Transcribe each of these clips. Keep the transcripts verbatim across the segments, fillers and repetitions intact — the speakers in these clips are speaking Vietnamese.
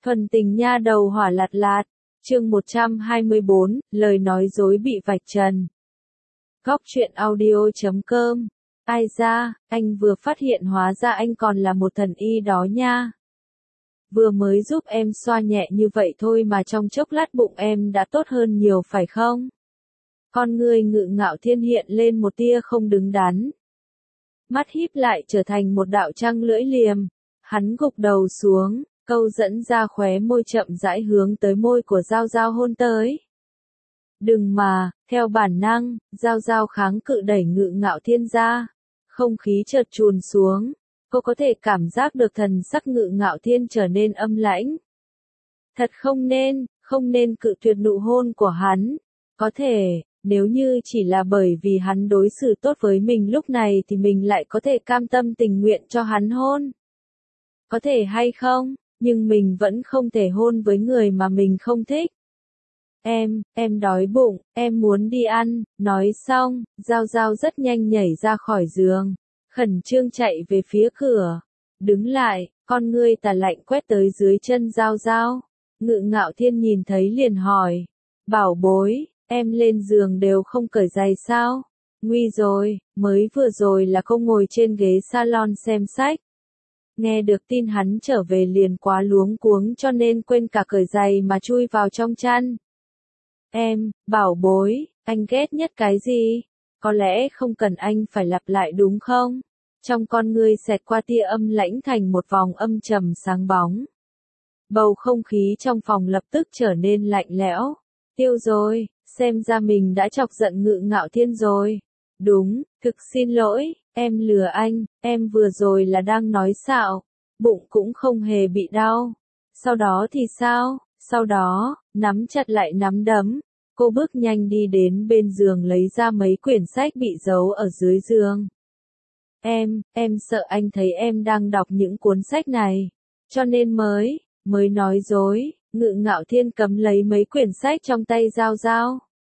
Thuần tình nha đầu hỏa lạt lạt, chương một trăm hai mươi bốn, lời nói dối bị vạch trần. Góc truyện audio chấm com. Ai ra, anh vừa phát hiện hóa ra anh còn là một thần y đó nha. Vừa mới giúp em xoa nhẹ như vậy thôi mà trong chốc lát bụng em đã tốt hơn nhiều phải không? Con người Ngự Ngạo Thiên hiện lên một tia không đứng đắn. Mắt híp lại trở thành một đạo trăng lưỡi liềm. Hắn gục đầu xuống, câu dẫn ra khóe môi chậm rãi hướng tới môi của Giao Giao hôn tới. Đừng mà, theo bản năng, Giao Giao kháng cự đẩy Ngự Ngạo Thiên ra. Không khí chợt trùn xuống, cô có thể cảm giác được thần sắc Ngự Ngạo Thiên trở nên âm lãnh. Thật không nên, không nên cự tuyệt nụ hôn của hắn. Có thể, nếu như chỉ là bởi vì hắn đối xử tốt với mình lúc này thì mình lại có thể cam tâm tình nguyện cho hắn hôn. Có thể hay không, nhưng mình vẫn không thể hôn với người mà mình không thích. Em, em đói bụng, em muốn đi ăn, nói xong, Giao Giao rất nhanh nhảy ra khỏi giường, khẩn trương chạy về phía cửa. Đứng lại, con ngươi tà lạnh quét tới dưới chân Giao Giao. Ngự Ngạo Thiên nhìn thấy liền hỏi, bảo bối, em lên giường đều không cởi giày sao? Nguy rồi, mới vừa rồi là cô ngồi trên ghế salon xem sách. Nghe được tin hắn trở về liền quá luống cuống cho nên quên cả cởi giày mà chui vào trong chăn. Em, bảo bối, anh ghét nhất cái gì? Có lẽ không cần anh phải lặp lại đúng không? Trong con ngươi xẹt qua tia âm lãnh thành một vòng âm trầm sáng bóng. Bầu không khí trong phòng lập tức trở nên lạnh lẽo. Tiêu rồi, xem ra mình đã chọc giận Ngự Ngạo Thiên rồi. Đúng, thực xin lỗi, em lừa anh, em vừa rồi là đang nói xạo, bụng cũng không hề bị đau. Sau đó thì sao? Sau đó, nắm chặt lại nắm đấm, cô bước nhanh đi đến bên giường lấy ra mấy quyển sách bị giấu ở dưới giường. Em, em sợ anh thấy em đang đọc những cuốn sách này, cho nên mới, mới nói dối. Ngự Ngạo Thiên cấm lấy mấy quyển sách trong tay Giao Giao.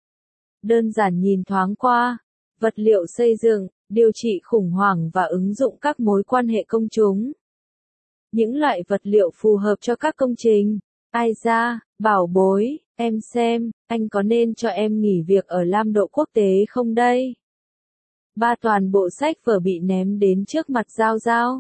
Đơn giản nhìn thoáng qua, vật liệu xây dựng, điều trị khủng hoảng và ứng dụng các mối quan hệ công chúng. Những loại vật liệu phù hợp cho các công trình. Ai ra, bảo bối, em xem, anh có nên cho em nghỉ việc ở Lam Độ Quốc tế không đây? Ba toàn bộ sách vở bị ném đến trước mặt Giao Giao.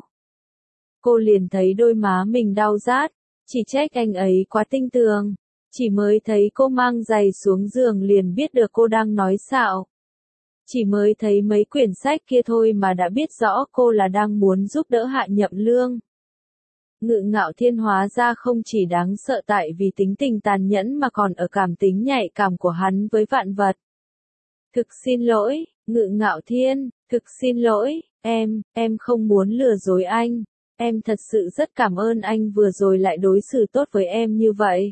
Cô liền thấy đôi má mình đau rát, chỉ trách anh ấy quá tinh tường. Chỉ mới thấy cô mang giày xuống giường liền biết được cô đang nói xạo. Chỉ mới thấy mấy quyển sách kia thôi mà đã biết rõ cô là đang muốn giúp đỡ Hạ Nhậm Lương. Ngự Ngạo Thiên hóa ra không chỉ đáng sợ tại vì tính tình tàn nhẫn mà còn ở cảm tính nhạy cảm của hắn với vạn vật. Thực xin lỗi, Ngự Ngạo Thiên, thực xin lỗi, em, em không muốn lừa dối anh. Em thật sự rất cảm ơn anh vừa rồi lại đối xử tốt với em như vậy.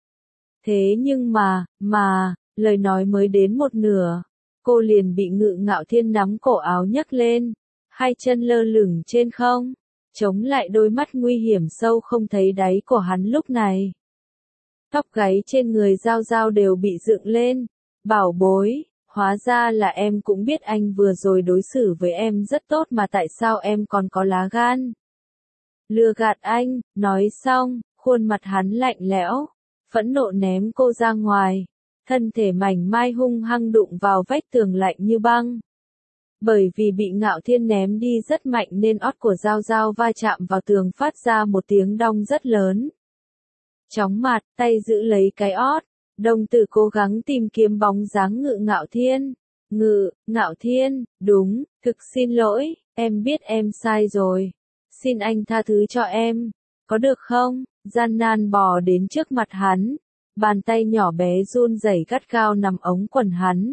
Thế nhưng mà, mà, lời nói mới đến một nửa, cô liền bị Ngự Ngạo Thiên nắm cổ áo nhấc lên, hai chân lơ lửng trên không, chống lại đôi mắt nguy hiểm sâu không thấy đáy của hắn lúc này. Tóc gáy trên người Giao Giao đều bị dựng lên. Bảo bối, hóa ra là em cũng biết anh vừa rồi đối xử với em rất tốt mà tại sao em còn có lá gan? Lừa gạt anh, nói xong, khuôn mặt hắn lạnh lẽo, phẫn nộ ném cô ra ngoài, thân thể mảnh mai hung hăng đụng vào vách tường lạnh như băng. Bởi vì bị Ngạo Thiên ném đi rất mạnh nên ót của Giao Giao va chạm vào tường phát ra một tiếng đong rất lớn. Chóng mặt, tay giữ lấy cái ót, đồng tử cố gắng tìm kiếm bóng dáng Ngự Ngạo Thiên. Ngự, Ngạo Thiên, đúng, thực xin lỗi, em biết em sai rồi. Xin anh tha thứ cho em, có được không? Gian nan bò đến trước mặt hắn, bàn tay nhỏ bé run rẩy gắt gao nằm ống quần hắn.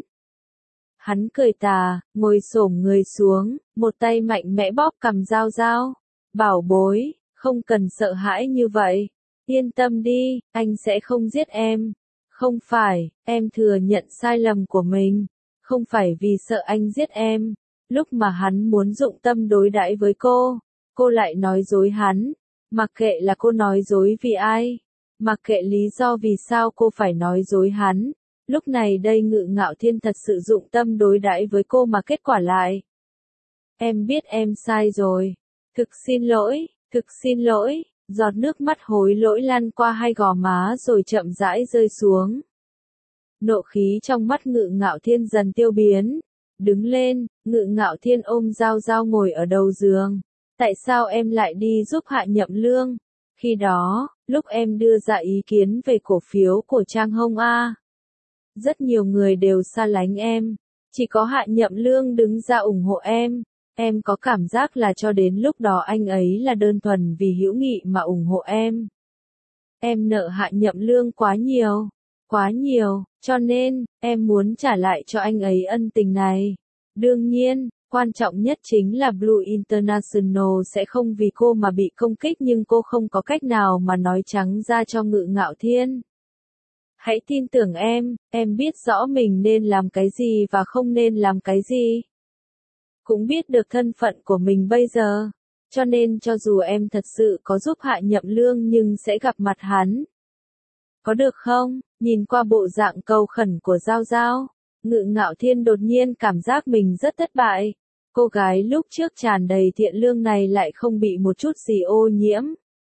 Hắn cười tà, ngồi xổm người xuống, một tay mạnh mẽ bóp cằm Giao Giao. Bảo bối, không cần sợ hãi như vậy. Yên tâm đi, anh sẽ không giết em. Không phải, em thừa nhận sai lầm của mình. Không phải vì sợ anh giết em. Lúc mà hắn muốn dụng tâm đối đãi với cô, cô lại nói dối hắn. Mặc kệ là cô nói dối vì ai. Mặc kệ lý do vì sao cô phải nói dối hắn. Lúc này đây Ngự Ngạo Thiên thật sự dụng tâm đối đãi với cô mà kết quả lại. Em biết em sai rồi. Thực xin lỗi, thực xin lỗi. Giọt nước mắt hối lỗi lăn qua hai gò má rồi chậm rãi rơi xuống. Nộ khí trong mắt Ngự Ngạo Thiên dần tiêu biến. Đứng lên, Ngự Ngạo Thiên ôm Giao Giao ngồi ở đầu giường. Tại sao em lại đi giúp Hạ Nhậm Lương? Khi đó, lúc em đưa ra ý kiến về cổ phiếu của Trang Hông A, rất nhiều người đều xa lánh em. Chỉ có Hạ Nhậm Lương đứng ra ủng hộ em. Em có cảm giác là cho đến lúc đó anh ấy là đơn thuần vì hữu nghị mà ủng hộ em. Em nợ Hạ Nhậm Lương quá nhiều, quá nhiều, cho nên, em muốn trả lại cho anh ấy ân tình này. Đương nhiên, quan trọng nhất chính là Blue International sẽ không vì cô mà bị công kích nhưng cô không có cách nào mà nói trắng ra cho Ngự Ngạo Thiên. Hãy tin tưởng em, em biết rõ mình nên làm cái gì và không nên làm cái gì. Cũng biết được thân phận của mình bây giờ. Cho nên cho dù em thật sự có giúp Hạ Nhậm Lương nhưng sẽ gặp mặt hắn. Có được không? Nhìn qua bộ dạng cầu khẩn của Giao Giao, Ngự Ngạo Thiên đột nhiên cảm giác mình rất thất bại. Cô gái lúc trước tràn đầy thiện lương này lại không bị một chút gì ô nhiễm.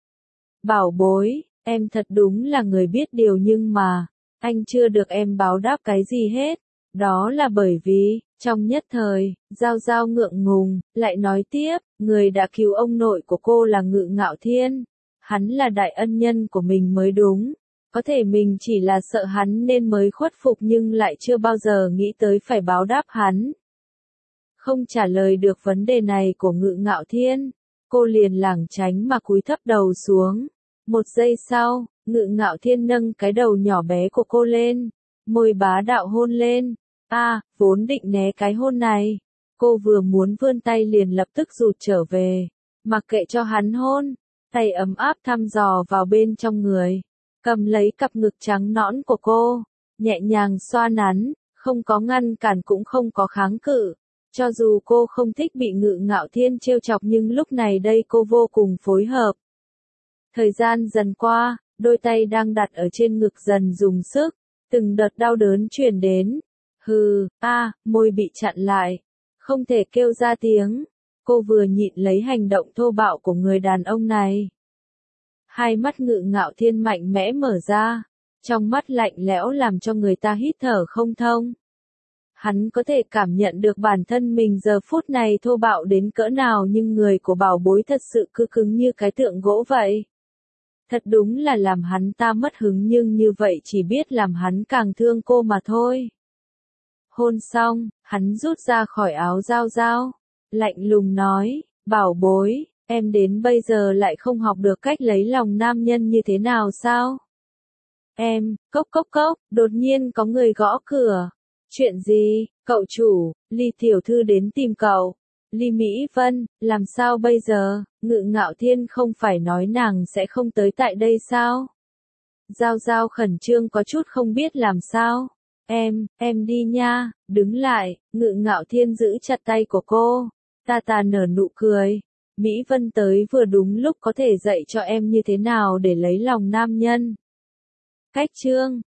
Bảo bối, em thật đúng là người biết điều nhưng mà, anh chưa được em báo đáp cái gì hết. Đó là bởi vì, trong nhất thời, Giao Giao ngượng ngùng, lại nói tiếp, người đã cứu ông nội của cô là Ngự Ngạo Thiên. Hắn là đại ân nhân của mình mới đúng. Có thể mình chỉ là sợ hắn nên mới khuất phục nhưng lại chưa bao giờ nghĩ tới phải báo đáp hắn. Không trả lời được vấn đề này của Ngự Ngạo Thiên, cô liền lảng tránh mà cúi thấp đầu xuống. Một giây sau, Ngự Ngạo Thiên nâng cái đầu nhỏ bé của cô lên, môi bá đạo hôn lên. A, à, vốn định né cái hôn này, cô vừa muốn vươn tay liền lập tức rụt trở về, mặc kệ cho hắn hôn, tay ấm áp thăm dò vào bên trong người, cầm lấy cặp ngực trắng nõn của cô, nhẹ nhàng xoa nắn, không có ngăn cản cũng không có kháng cự. Cho dù cô không thích bị Ngự Ngạo Thiên trêu chọc nhưng lúc này đây cô vô cùng phối hợp. Thời gian dần qua, đôi tay đang đặt ở trên ngực dần dùng sức, từng đợt đau đớn truyền đến. Hừ, a, à, môi bị chặn lại, không thể kêu ra tiếng. Cô vừa nhịn lấy hành động thô bạo của người đàn ông này. Hai mắt Ngự Ngạo Thiên mạnh mẽ mở ra, trong mắt lạnh lẽo làm cho người ta hít thở không thông. Hắn có thể cảm nhận được bản thân mình giờ phút này thô bạo đến cỡ nào nhưng người của bảo bối thật sự cứ cứng như cái tượng gỗ vậy. Thật đúng là làm hắn ta mất hứng nhưng như vậy chỉ biết làm hắn càng thương cô mà thôi. Hôn xong, hắn rút ra khỏi áo Giao Giao, lạnh lùng nói, bảo bối, em đến bây giờ lại không học được cách lấy lòng nam nhân như thế nào sao? Em, cốc cốc cốc, đột nhiên có người gõ cửa. Chuyện gì, cậu chủ, Ly tiểu thư đến tìm cậu. Ly Mỹ Vân, làm sao bây giờ, Ngự Ngạo Thiên không phải nói nàng sẽ không tới tại đây sao? Giao Giao khẩn trương có chút không biết làm sao. Em, em đi nha, đứng lại, Ngự Ngạo Thiên giữ chặt tay của cô. Ta ta nở nụ cười. Mỹ Vân tới vừa đúng lúc có thể dạy cho em như thế nào để lấy lòng nam nhân. Cách chương